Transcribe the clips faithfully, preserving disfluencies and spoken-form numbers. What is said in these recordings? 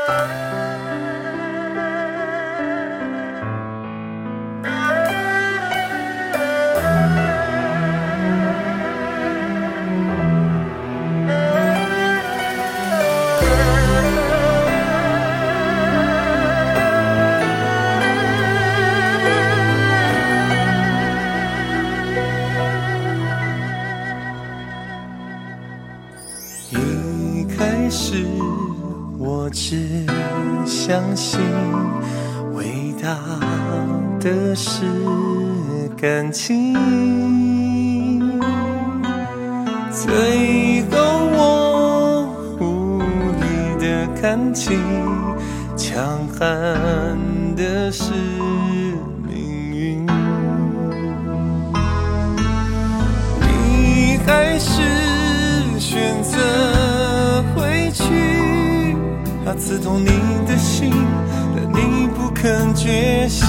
一开始我只相信伟大的是感情，最后我无力的看清，强悍的是命运。你还是选择回去，它刺痛你的心，但你不肯觉醒。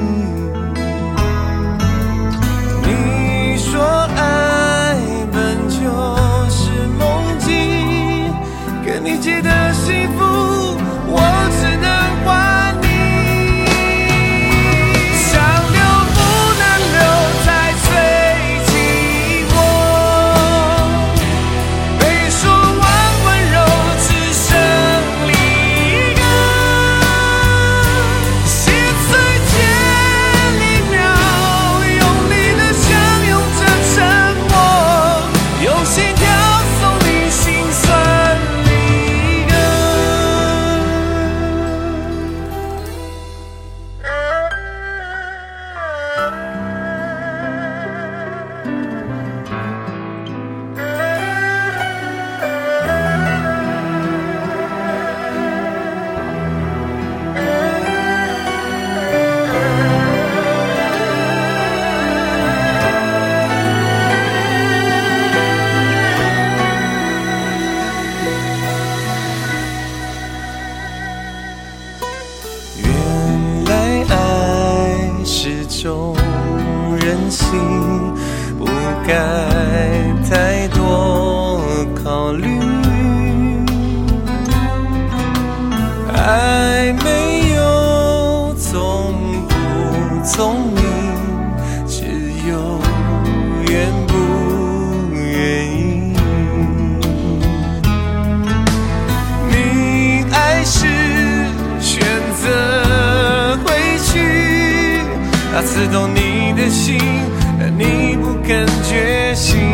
你说爱本就是梦境，跟你借的幸福我只能还你。想留不能留，才最寂寞，被说完温柔只剩离歌，心碎间一秒，用力的相拥着沉默，用心跳送你心酸离歌。原来爱是种任性，不该太多考虑。爱没有聪不聪明，只有愿不愿意。你爱是选择回去，它刺痛你的心，但你不肯觉醒。